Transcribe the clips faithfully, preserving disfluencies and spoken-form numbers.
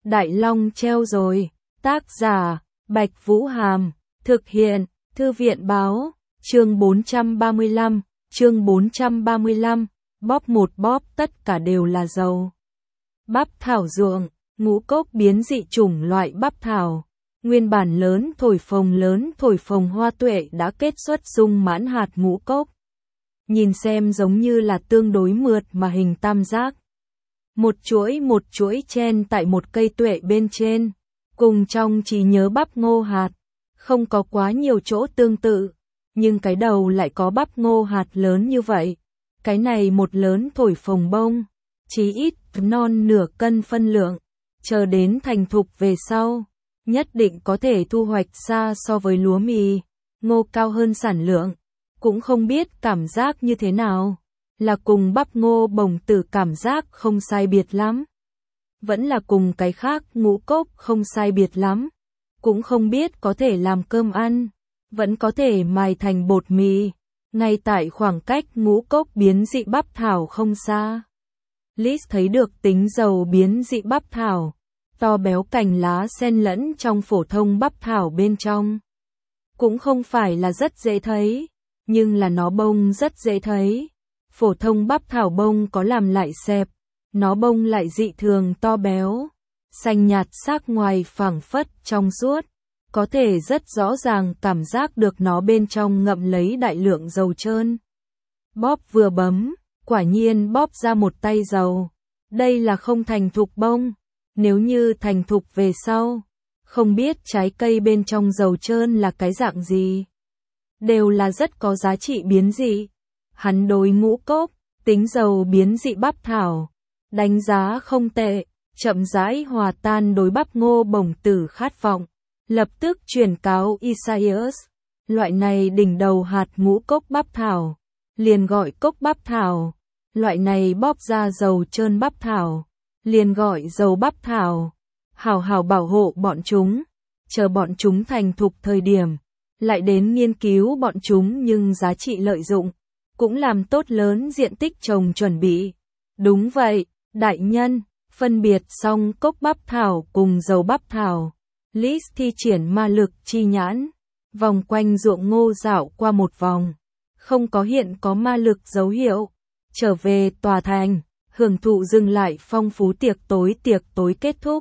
Đại Long treo rồi. Tác giả, Bạch Vũ Hàm. Thực hiện, Thư viện Báo. Chương bốn trăm ba mươi lăm. Chương bốn trăm ba mươi lăm. Bóp một bóp tất cả đều là dầu. Bắp thảo ruộng. Ngũ cốc biến dị chủng loại bắp thảo. Nguyên bản lớn thổi phồng lớn thổi phồng hoa tuệ đã kết xuất dung mãn hạt ngũ cốc. Nhìn xem giống như là tương đối mượt mà hình tam giác. Một chuỗi một chuỗi chen tại một cây tuệ bên trên. Cùng trong trí nhớ bắp ngô hạt. Không có quá nhiều chỗ tương tự. Nhưng cái đầu lại có bắp ngô hạt lớn như vậy. Cái này một lớn thổi phồng bông. Chí ít non nửa cân phân lượng. Chờ đến thành thục về sau. Nhất định có thể thu hoạch xa so với lúa mì. Ngô cao hơn sản lượng. Cũng không biết cảm giác như thế nào. Là cùng bắp ngô bồng tử cảm giác không sai biệt lắm. Vẫn là cùng cái khác ngũ cốc không sai biệt lắm. Cũng không biết có thể làm cơm ăn. Vẫn có thể mài thành bột mì. Ngay tại khoảng cách ngũ cốc biến dị bắp thảo không xa. Liz thấy được tính dầu biến dị bắp thảo. To béo cành lá xen lẫn trong phổ thông bắp thảo bên trong. Cũng không phải là rất dễ thấy. Nhưng là nó bông rất dễ thấy. Phổ thông bắp thảo bông có làm lại xẹp. Nó bông lại dị thường to béo. Xanh nhạt sắc ngoài phẳng phất trong suốt. Có thể rất rõ ràng cảm giác được nó bên trong ngậm lấy đại lượng dầu trơn. Bóp vừa bấm, quả nhiên bóp ra một tay dầu. Đây là không thành thục bông. Nếu như thành thục về sau, không biết trái cây bên trong dầu trơn là cái dạng gì. Đều là rất có giá trị biến dị. Hắn đối ngũ cốc, tính dầu biến dị bắp thảo. Đánh giá không tệ, chậm rãi hòa tan đối bắp ngô bồng tử khát vọng. Lập tức truyền cáo Isaias. Loại này đỉnh đầu hạt ngũ cốc bắp thảo. Liền gọi cốc bắp thảo. Loại này bóp ra dầu trơn bắp thảo. Liền gọi dầu bắp thảo. Hảo hảo bảo hộ bọn chúng. Chờ bọn chúng thành thục thời điểm. Lại đến nghiên cứu bọn chúng nhưng giá trị lợi dụng. Cũng làm tốt lớn diện tích trồng chuẩn bị. Đúng vậy, đại nhân. Phân biệt xong cốc bắp thảo cùng dầu bắp thảo. Liz thi triển ma lực chi nhãn. Vòng quanh ruộng ngô dạo qua một vòng. Không có hiện có ma lực dấu hiệu. Trở về tòa thành. Hưởng thụ dừng lại phong phú tiệc tối tiệc tối kết thúc.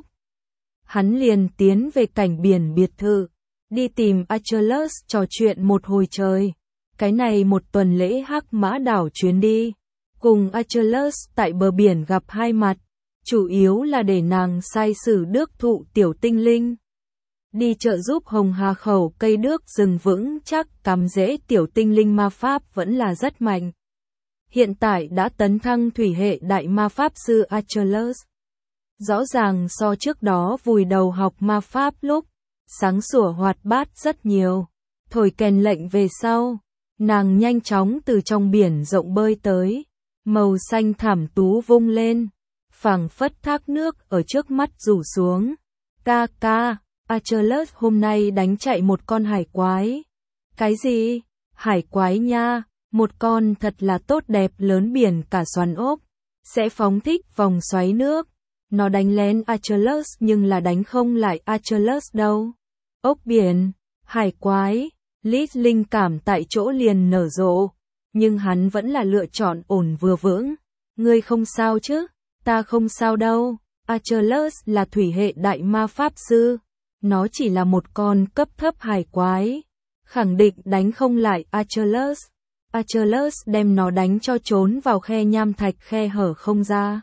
Hắn liền tiến về cảnh biển biệt thự. Đi tìm Achilles trò chuyện một hồi trời. Cái này một tuần lễ hắc mã đảo chuyến đi. Cùng Achilles tại bờ biển gặp hai mặt. Chủ yếu là để nàng sai sử đước thụ tiểu tinh linh. Đi trợ giúp Hồng Hà khẩu cây đước rừng vững chắc cắm rễ tiểu tinh linh ma pháp vẫn là rất mạnh. Hiện tại đã tấn thăng thủy hệ đại ma pháp sư Achilles. Rõ ràng so trước đó vùi đầu học ma pháp lúc, sáng sủa hoạt bát rất nhiều. Thổi kèn lệnh về sau, nàng nhanh chóng từ trong biển rộng bơi tới, màu xanh thảm tú vung lên, phảng phất thác nước ở trước mắt rủ xuống. Ca ca, Achilles hôm nay đánh chạy một con hải quái. Cái gì? Hải quái nha, một con thật là tốt đẹp lớn biển cả xoắn ốc, sẽ phóng thích vòng xoáy nước. Nó đánh lén Achilles nhưng là đánh không lại Achilles đâu. Ốc biển, hải quái, Liz linh cảm tại chỗ liền nở rộ. Nhưng hắn vẫn là lựa chọn ổn vừa vững. Ngươi không sao chứ? Ta không sao đâu. Achilles là thủy hệ đại ma pháp sư. Nó chỉ là một con cấp thấp hải quái. Khẳng định đánh không lại Achilles. Achilles đem nó đánh cho trốn vào khe nham thạch khe hở không ra.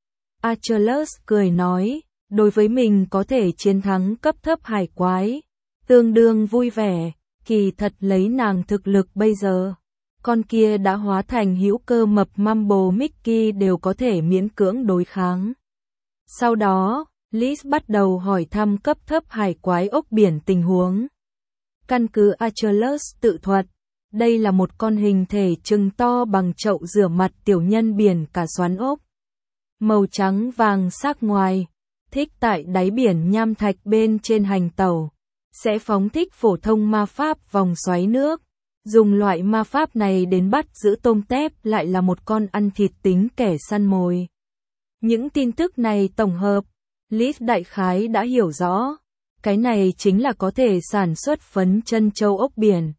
Achilles cười nói, đối với mình có thể chiến thắng cấp thấp hải quái, tương đương vui vẻ, kỳ thật lấy nàng thực lực bây giờ. Con kia đã hóa thành hữu cơ mập Mumble Mickey đều có thể miễn cưỡng đối kháng. Sau đó, Liz bắt đầu hỏi thăm cấp thấp hải quái ốc biển tình huống. Căn cứ Achilles tự thuật, đây là một con hình thể chừng to bằng chậu rửa mặt tiểu nhân biển cả xoắn ốc. Màu trắng vàng sắc ngoài, thích tại đáy biển nham thạch bên trên hành tàu. Sẽ phóng thích phổ thông ma pháp vòng xoáy nước. Dùng loại ma pháp này đến bắt giữ tôm tép lại là một con ăn thịt tính kẻ săn mồi. Những tin tức này tổng hợp, Liz đại khái đã hiểu rõ. Cái này chính là có thể sản xuất phấn chân châu ốc biển.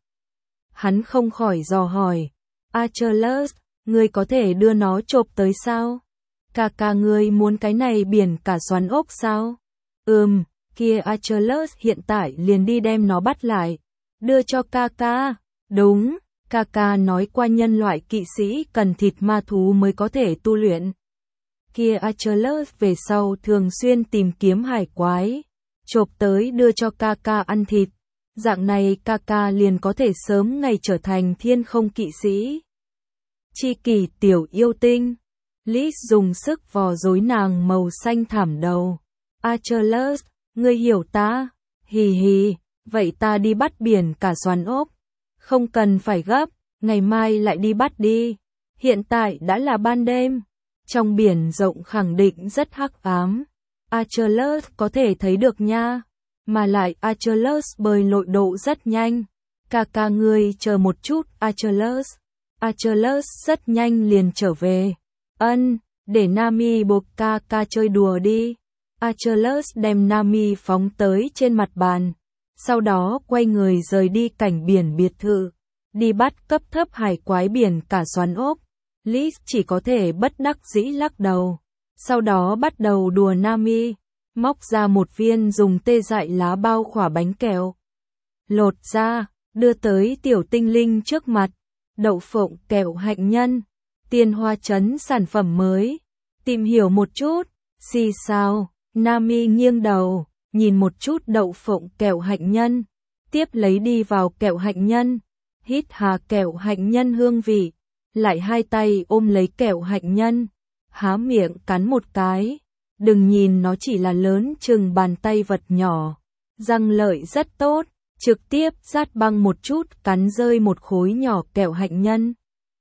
Hắn không khỏi dò hỏi. Achilles, ngươi có thể đưa nó chộp tới sao? Ca ca ngươi muốn cái này biển cả xoắn ốc sao? Ừm, kia Achilles hiện tại liền đi đem nó bắt lại. Đưa cho ca ca. Đúng, ca ca nói qua nhân loại kỵ sĩ cần thịt ma thú mới có thể tu luyện. Kia Achilles về sau thường xuyên tìm kiếm hải quái, chộp tới đưa cho ca ca ăn thịt. Dạng này ca ca liền có thể sớm ngày trở thành thiên không kỵ sĩ. Chi kỷ tiểu yêu tinh. Liz dùng sức vò rối nàng màu xanh thảm đầu. Achilles, ngươi hiểu ta? Hì hì, vậy ta đi bắt biển cả xoắn ốc. Không cần phải gấp, ngày mai lại đi bắt đi. Hiện tại đã là ban đêm. Trong biển rộng khẳng định rất hắc ám. Achilles có thể thấy được nha. Mà lại Achilles bơi lội độ rất nhanh. Ca ca ngươi chờ một chút Achilles. Achilles rất nhanh liền trở về. Ân, để Nami buộc ca ca chơi đùa đi. Achilles đem Nami phóng tới trên mặt bàn. Sau đó quay người rời đi cảnh biển biệt thự. Đi bắt cấp thấp hải quái biển cả xoắn ốc. Liz chỉ có thể bất đắc dĩ lắc đầu. Sau đó bắt đầu đùa Nami. Móc ra một viên dùng tê dại lá bao khỏa bánh kẹo. Lột ra, đưa tới tiểu tinh linh trước mặt. Đậu phộng kẹo hạnh nhân. Tiên hoa trấn sản phẩm mới. Tìm hiểu một chút. Xì sao, Nami nghiêng đầu, nhìn một chút đậu phộng kẹo hạnh nhân. Tiếp lấy đi vào kẹo hạnh nhân. Hít hà kẹo hạnh nhân hương vị. Lại hai tay ôm lấy kẹo hạnh nhân. Há miệng cắn một cái. Đừng nhìn nó chỉ là lớn chừng bàn tay vật nhỏ. Răng lợi rất tốt. Trực tiếp rát băng một chút cắn rơi một khối nhỏ kẹo hạnh nhân.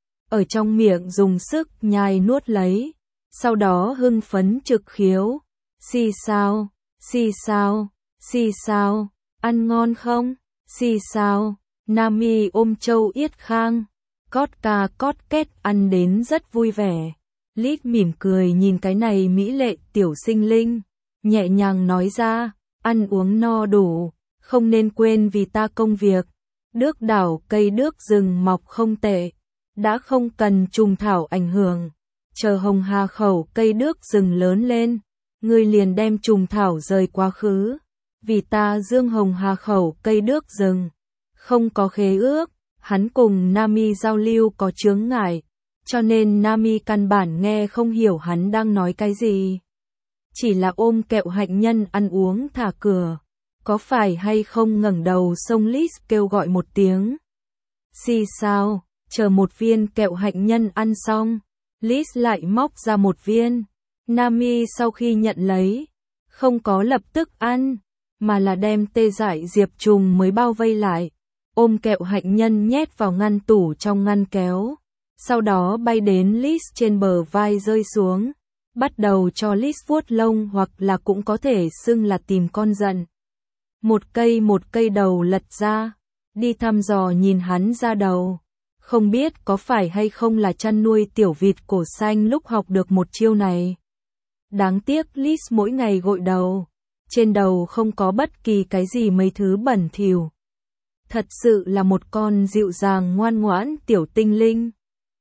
Ở trong miệng dùng sức nhai nuốt lấy. Sau đó hưng phấn trực khiếu. Xì sao, xì sao, xì sao, ăn ngon không? Xì sao, Nami ôm châu yết khang. Cót ca cót két ăn đến rất vui vẻ. Liz mỉm cười nhìn cái này mỹ lệ tiểu sinh linh. Nhẹ nhàng nói ra, ăn uống no đủ. Không nên quên vì ta công việc. Đước đảo cây đước rừng mọc không tệ. Đã không cần trùng thảo ảnh hưởng. Chờ hồng hà khẩu cây đước rừng lớn lên. Ngươi liền đem trùng thảo rời quá khứ. Vì ta dương hồng hà khẩu cây đước rừng. Không có khế ước. Hắn cùng Nami giao lưu có chướng ngại. Cho nên Nami căn bản nghe không hiểu hắn đang nói cái gì. Chỉ là ôm kẹo hạnh nhân ăn uống thả cửa. Có phải hay không ngẩng đầu sông Liz kêu gọi một tiếng. Xì sao, chờ một viên kẹo hạnh nhân ăn xong. Liz lại móc ra một viên. Nami sau khi nhận lấy, không có lập tức ăn, mà là đem tê dại diệp trùng mới bao vây lại. Ôm kẹo hạnh nhân nhét vào ngăn tủ trong ngăn kéo. Sau đó bay đến Liz trên bờ vai rơi xuống. Bắt đầu cho Liz vuốt lông hoặc là cũng có thể xưng là tìm con giận. Một cây một cây đầu lật ra, đi thăm dò nhìn hắn ra đầu. Không biết có phải hay không là chăn nuôi tiểu vịt cổ xanh lúc học được một chiêu này. Đáng tiếc Liz mỗi ngày gội đầu. Trên đầu không có bất kỳ cái gì mấy thứ bẩn thỉu. Thật sự là một con dịu dàng ngoan ngoãn tiểu tinh linh.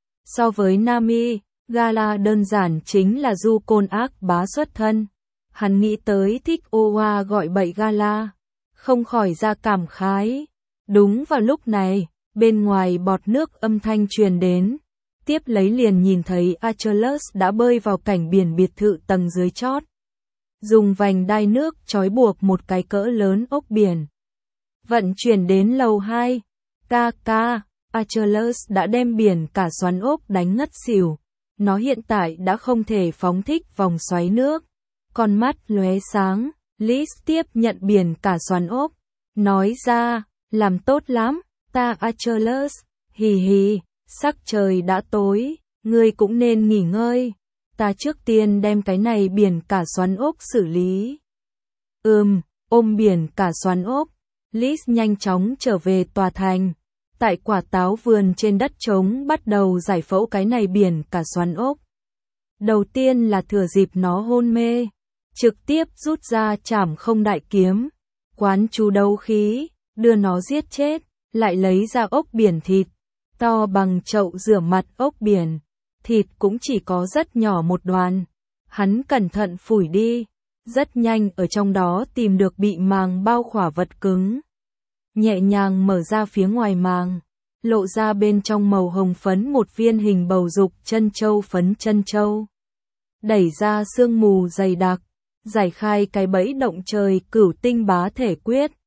So với Nami, Gala đơn giản chính là du côn ác bá xuất thân. Hắn nghĩ tới thích Oa gọi bậy Gala. Không khỏi ra cảm khái. Đúng vào lúc này, bên ngoài bọt nước âm thanh truyền đến. Tiếp lấy liền nhìn thấy Achilles đã bơi vào cảnh biển biệt thự tầng dưới chót. Dùng vành đai nước trói buộc một cái cỡ lớn ốc biển. Vận chuyển đến lầu hai. Ca ca, Achilles đã đem biển cả xoắn ốc đánh ngất xỉu. Nó hiện tại đã không thể phóng thích vòng xoáy nước. Con mắt lóe sáng, Liz tiếp nhận biển cả xoắn ốc. Nói ra, làm tốt lắm, ta Achilles, hì hì, sắc trời đã tối, ngươi cũng nên nghỉ ngơi. Ta trước tiên đem cái này biển cả xoắn ốc xử lý. Ừm, ôm biển cả xoắn ốc, Liz nhanh chóng trở về tòa thành. Tại quả táo vườn trên đất trống bắt đầu giải phẫu cái này biển cả xoắn ốc. Đầu tiên là thừa dịp nó hôn mê. trực tiếp rút ra trảm không đại kiếm, quán chú đấu khí, đưa nó giết chết, lại lấy ra ốc biển thịt, to bằng chậu rửa mặt ốc biển, thịt cũng chỉ có rất nhỏ một đoàn. Hắn cẩn thận phủi đi, rất nhanh ở trong đó tìm được bị màng bao khỏa vật cứng. Nhẹ nhàng mở ra phía ngoài màng, lộ ra bên trong màu hồng phấn một viên hình bầu dục chân châu phấn chân châu. Đẩy ra sương mù dày đặc, giải khai cái bẫy động trời cửu tinh bá thể quyết,